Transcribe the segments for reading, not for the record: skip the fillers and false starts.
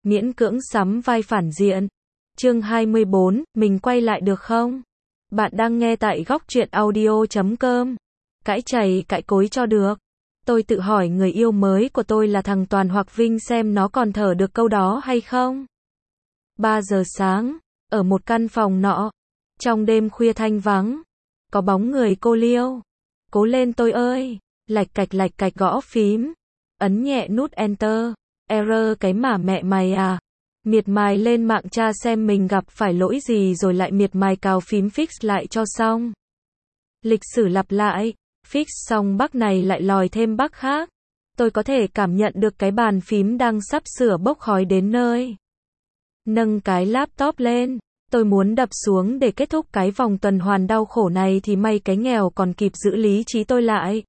miễn cưỡng sắm vai phản diện. Chương 24, mình quay lại được không? Bạn đang nghe tại góc truyện audio.com. Cãi chày cãi cối cho được. Tôi tự hỏi người yêu mới của tôi là thằng Toàn hoặc Vinh xem nó còn thở được câu đó hay không. 3 giờ sáng, ở một căn phòng nọ, trong đêm khuya thanh vắng, có bóng người cô Liêu. Cố lên tôi ơi, lạch cạch gõ phím, ấn nhẹ nút Enter, error cái mà mẹ mày à. Miệt mài lên mạng tra xem mình gặp phải lỗi gì rồi lại miệt mài cào phím fix lại cho xong. Lịch sử lặp lại, fix xong bug này lại lòi thêm bug khác. Tôi có thể cảm nhận được cái bàn phím đang sắp sửa bốc khói đến nơi. Nâng cái laptop lên, tôi muốn đập xuống để kết thúc cái vòng tuần hoàn đau khổ này thì may cái nghèo còn kịp giữ lý trí tôi lại.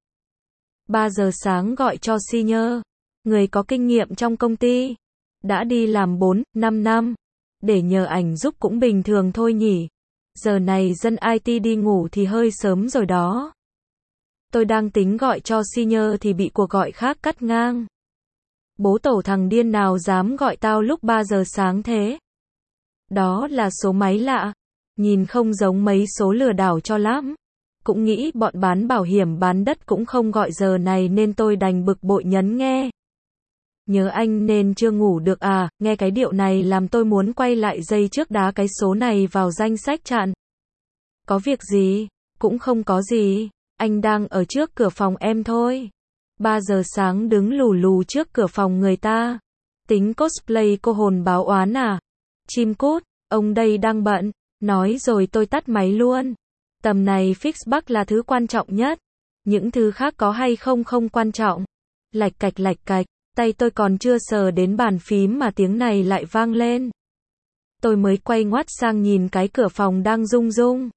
3 giờ sáng gọi cho senior, người có kinh nghiệm trong công ty. Đã đi làm 4-5 năm. Để nhờ ảnh giúp cũng bình thường thôi nhỉ. Giờ này dân IT đi ngủ thì hơi sớm rồi đó. Tôi đang tính gọi cho senior thì bị cuộc gọi khác cắt ngang. Bố tổ thằng điên nào dám gọi tao lúc 3 giờ sáng thế? Đó là số máy lạ. Nhìn không giống mấy số lừa đảo cho lắm. Cũng nghĩ bọn bán bảo hiểm bán đất cũng không gọi giờ này nên tôi đành bực bội nhấn nghe. Nhớ anh nên chưa ngủ được à, nghe cái điệu này làm tôi muốn quay lại giây trước đá cái số này vào danh sách chặn. Có việc gì? Cũng không có gì, anh đang ở trước cửa phòng em thôi. 3 giờ sáng đứng lù lù trước cửa phòng người ta. Tính cosplay cô hồn báo oán à? Chim cút, ông đây đang bận, nói rồi tôi tắt máy luôn. Tầm này fix bug là thứ quan trọng nhất. Những thứ khác có hay không không quan trọng. Lạch cạch. Tay tôi còn chưa sờ đến bàn phím mà tiếng này lại vang lên. Tôi mới quay ngoắt sang nhìn cái cửa phòng đang rung rung.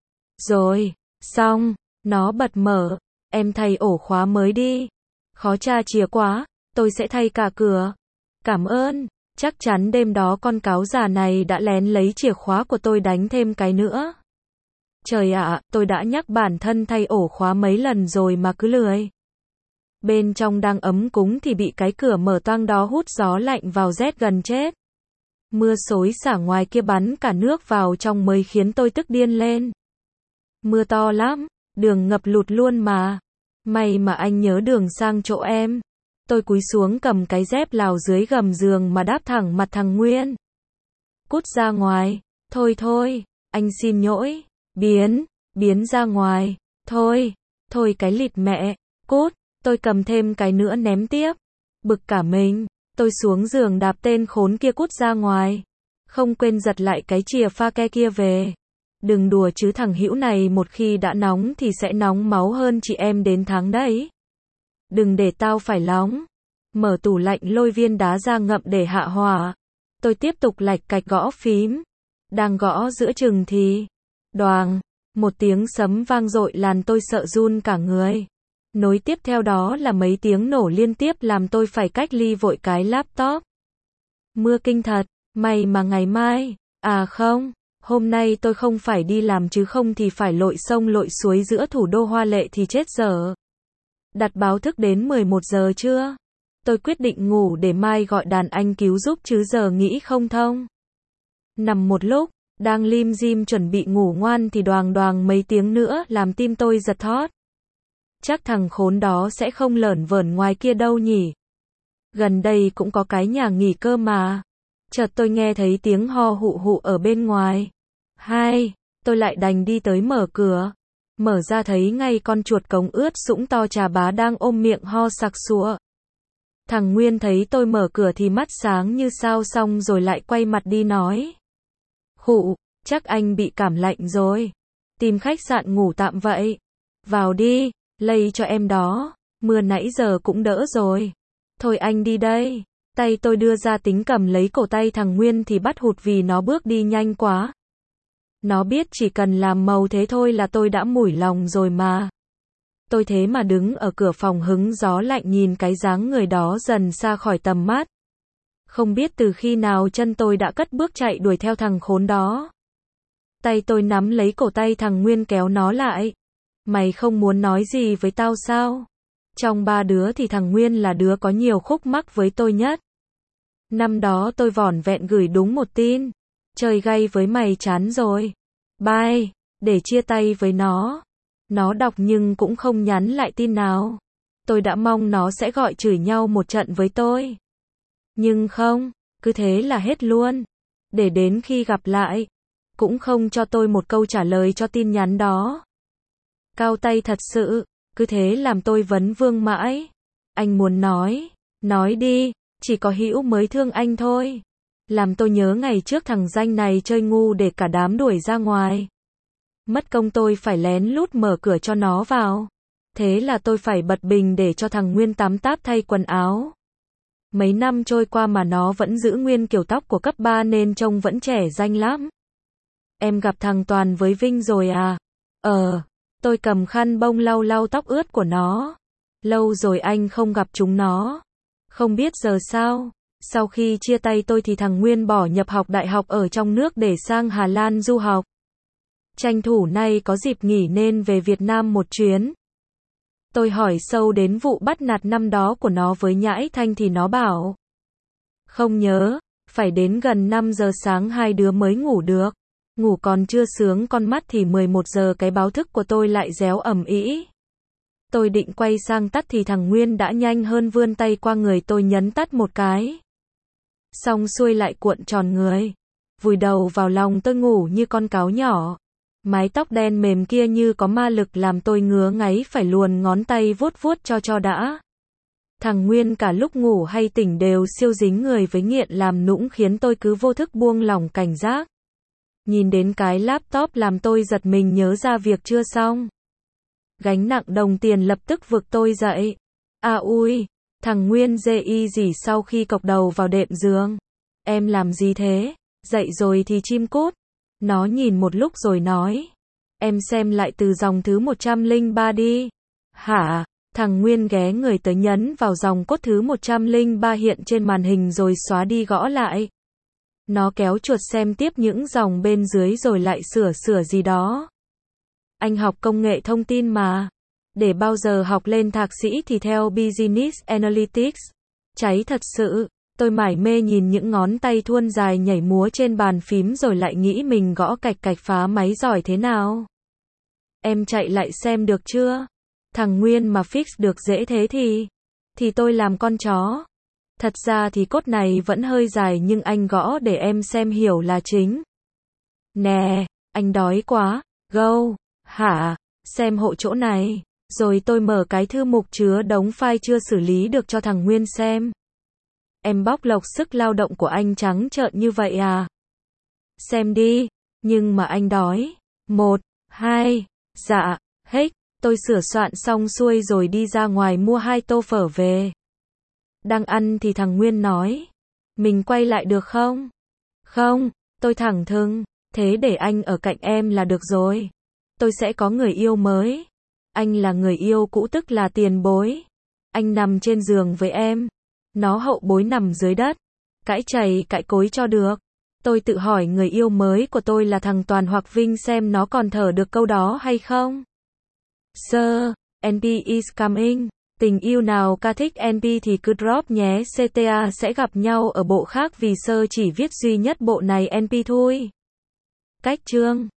Rồi, xong, nó bật mở. Em thay ổ khóa mới đi. Khó tra chìa quá, tôi sẽ thay cả cửa. Cảm ơn, chắc chắn đêm đó con cáo già này đã lén lấy chìa khóa của tôi đánh thêm cái nữa. Trời ạ, tôi đã nhắc bản thân thay ổ khóa mấy lần rồi mà cứ lười. Bên trong đang ấm cúng thì bị cái cửa mở toang đó hút gió lạnh vào rét gần chết. Mưa xối xả ngoài kia bắn cả nước vào trong mới khiến tôi tức điên lên. Mưa to lắm, đường ngập lụt luôn mà. May mà anh nhớ đường sang chỗ em. Tôi cúi xuống cầm cái dép lào dưới gầm giường mà đáp thẳng mặt thằng Nguyên. Cút ra ngoài, thôi, anh xin lỗi, biến ra ngoài, thôi cái lịt mẹ, cút. Tôi cầm thêm cái nữa ném tiếp. Bực cả mình, tôi xuống giường đạp tên khốn kia cút ra ngoài. Không quên giật lại cái chìa pha ke kia về. Đừng đùa chứ thằng Hữu này một khi đã nóng thì sẽ nóng máu hơn chị em đến tháng đấy. Đừng để tao phải nóng. Mở tủ lạnh lôi viên đá ra ngậm để hạ hỏa. Tôi tiếp tục lạch cạch gõ phím. Đang gõ giữa chừng thì đoàng, một tiếng sấm vang dội làm tôi sợ run cả người. Nối tiếp theo đó là mấy tiếng nổ liên tiếp làm tôi phải cách ly vội cái laptop. Mưa kinh thật, may mà ngày mai, à không, hôm nay tôi không phải đi làm chứ không thì phải lội sông lội suối giữa thủ đô hoa lệ thì chết dở. Đặt báo thức đến 11 giờ chưa? Tôi quyết định ngủ để mai gọi đàn anh cứu giúp chứ giờ nghĩ không thông. Nằm một lúc, đang lim dim chuẩn bị ngủ ngoan thì đoàng mấy tiếng nữa làm tim tôi giật thót. Chắc thằng khốn đó sẽ không lởn vởn ngoài kia đâu nhỉ. Gần đây cũng có cái nhà nghỉ cơ mà. Chợt tôi nghe thấy tiếng ho hụ hụ ở bên ngoài. Tôi lại đành đi tới mở cửa. Mở ra thấy ngay con chuột cống ướt sũng to chà bá đang ôm miệng ho sặc sụa. Thằng Nguyên thấy tôi mở cửa thì mắt sáng như sao xong rồi lại quay mặt đi nói. Khụ, chắc anh bị cảm lạnh rồi. Tìm khách sạn ngủ tạm vậy. Vào đi. Lây cho em đó, mưa nãy giờ cũng đỡ rồi. Thôi anh đi đây. Tay tôi đưa ra tính cầm lấy cổ tay thằng Nguyên thì bắt hụt vì nó bước đi nhanh quá. Nó biết chỉ cần làm màu thế thôi là tôi đã mủi lòng rồi mà. Tôi thế mà đứng ở cửa phòng hứng gió lạnh nhìn cái dáng người đó dần xa khỏi tầm mắt. Không biết từ khi nào chân tôi đã cất bước chạy đuổi theo thằng khốn đó. Tay tôi nắm lấy cổ tay thằng Nguyên kéo nó lại. Mày không muốn nói gì với tao sao? Trong 3 đứa thì thằng Nguyên là đứa có nhiều khúc mắc với tôi nhất. Năm đó tôi vỏn vẹn gửi đúng một tin. Chơi gay với mày chán rồi. Bye, để chia tay với nó. Nó đọc nhưng cũng không nhắn lại tin nào. Tôi đã mong nó sẽ gọi chửi nhau một trận với tôi. Nhưng không, cứ thế là hết luôn. Để đến khi gặp lại, cũng không cho tôi một câu trả lời cho tin nhắn đó. Cao tay thật sự, cứ thế làm tôi vấn vương mãi. Anh muốn nói đi, chỉ có Hữu mới thương anh thôi. Làm tôi nhớ ngày trước thằng danh này chơi ngu để cả đám đuổi ra ngoài. Mất công tôi phải lén lút mở cửa cho nó vào. Thế là tôi phải bật bình để cho thằng Nguyên tắm táp thay quần áo. Mấy năm trôi qua mà nó vẫn giữ nguyên kiểu tóc của cấp 3 nên trông vẫn trẻ danh lắm. Em gặp thằng Toàn với Vinh rồi à? Tôi cầm khăn bông lau lau tóc ướt của nó. Lâu rồi anh không gặp chúng nó. Không biết giờ sao? Sau khi chia tay tôi thì thằng Nguyên bỏ nhập học đại học ở trong nước để sang Hà Lan du học. Tranh thủ nay có dịp nghỉ nên về Việt Nam một chuyến. Tôi hỏi sâu đến vụ bắt nạt năm đó của nó với Nhãi Thanh thì nó bảo không nhớ, phải đến gần 5 giờ sáng hai đứa mới ngủ được. Ngủ còn chưa sướng con mắt thì 11 giờ cái báo thức của tôi lại réo ầm ĩ. Tôi định quay sang tắt thì thằng Nguyên đã nhanh hơn vươn tay qua người tôi nhấn tắt một cái. Xong xuôi lại cuộn tròn người. Vùi đầu vào lòng tôi ngủ như con cáo nhỏ. Mái tóc đen mềm kia như có ma lực làm tôi ngứa ngáy phải luồn ngón tay vuốt vuốt cho đã. Thằng Nguyên cả lúc ngủ hay tỉnh đều siêu dính người với nghiện làm nũng khiến tôi cứ vô thức buông lỏng cảnh giác. Nhìn đến cái laptop làm tôi giật mình nhớ ra việc chưa xong. Gánh nặng đồng tiền lập tức vực tôi dậy. Ui, thằng Nguyên dê y gì sau khi cộc đầu vào đệm giường. Em làm gì thế? Dậy rồi thì chim cút. Nó nhìn một lúc rồi nói. Em xem lại từ dòng thứ 103 đi. Hả? Thằng Nguyên ghé người tới nhấn vào dòng cốt thứ 103 hiện trên màn hình rồi xóa đi gõ lại. Nó kéo chuột xem tiếp những dòng bên dưới rồi lại sửa gì đó. Anh học công nghệ thông tin mà. Để bao giờ học lên thạc sĩ thì theo Business Analytics. Cháy thật sự. Tôi mải mê nhìn những ngón tay thuôn dài nhảy múa trên bàn phím rồi lại nghĩ mình gõ cạch cạch phá máy giỏi thế nào. Em chạy lại xem được chưa? Thằng Nguyên mà fix được dễ thế thì tôi làm con chó. Thật ra thì cốt này vẫn hơi dài nhưng anh gõ để em xem hiểu là chính. Nè, anh đói quá. Go. Hả? Xem hộ chỗ này. Rồi tôi mở cái thư mục chứa đống file chưa xử lý được cho thằng Nguyên xem. Em bóc lột sức lao động của anh trắng trợn như vậy à? Xem đi. Nhưng mà anh đói. 1, 2, dạ, hết. Tôi sửa soạn xong xuôi rồi đi ra ngoài mua 2 tô phở về. Đang ăn thì thằng Nguyên nói. Mình quay lại được không? Không, tôi thẳng thừng. Thế để anh ở cạnh em là được rồi. Tôi sẽ có người yêu mới. Anh là người yêu cũ tức là tiền bối. Anh nằm trên giường với em. Nó hậu bối nằm dưới đất. Cãi chày cãi cối cho được. Tôi tự hỏi người yêu mới của tôi là thằng Toàn hoặc Vinh xem nó còn thở được câu đó hay không. Sir, NP is coming. Tình yêu nào ca thích NP thì cứ drop nhé. CTA sẽ gặp nhau ở bộ khác vì Sir chỉ viết duy nhất bộ này NP thôi. Cách chương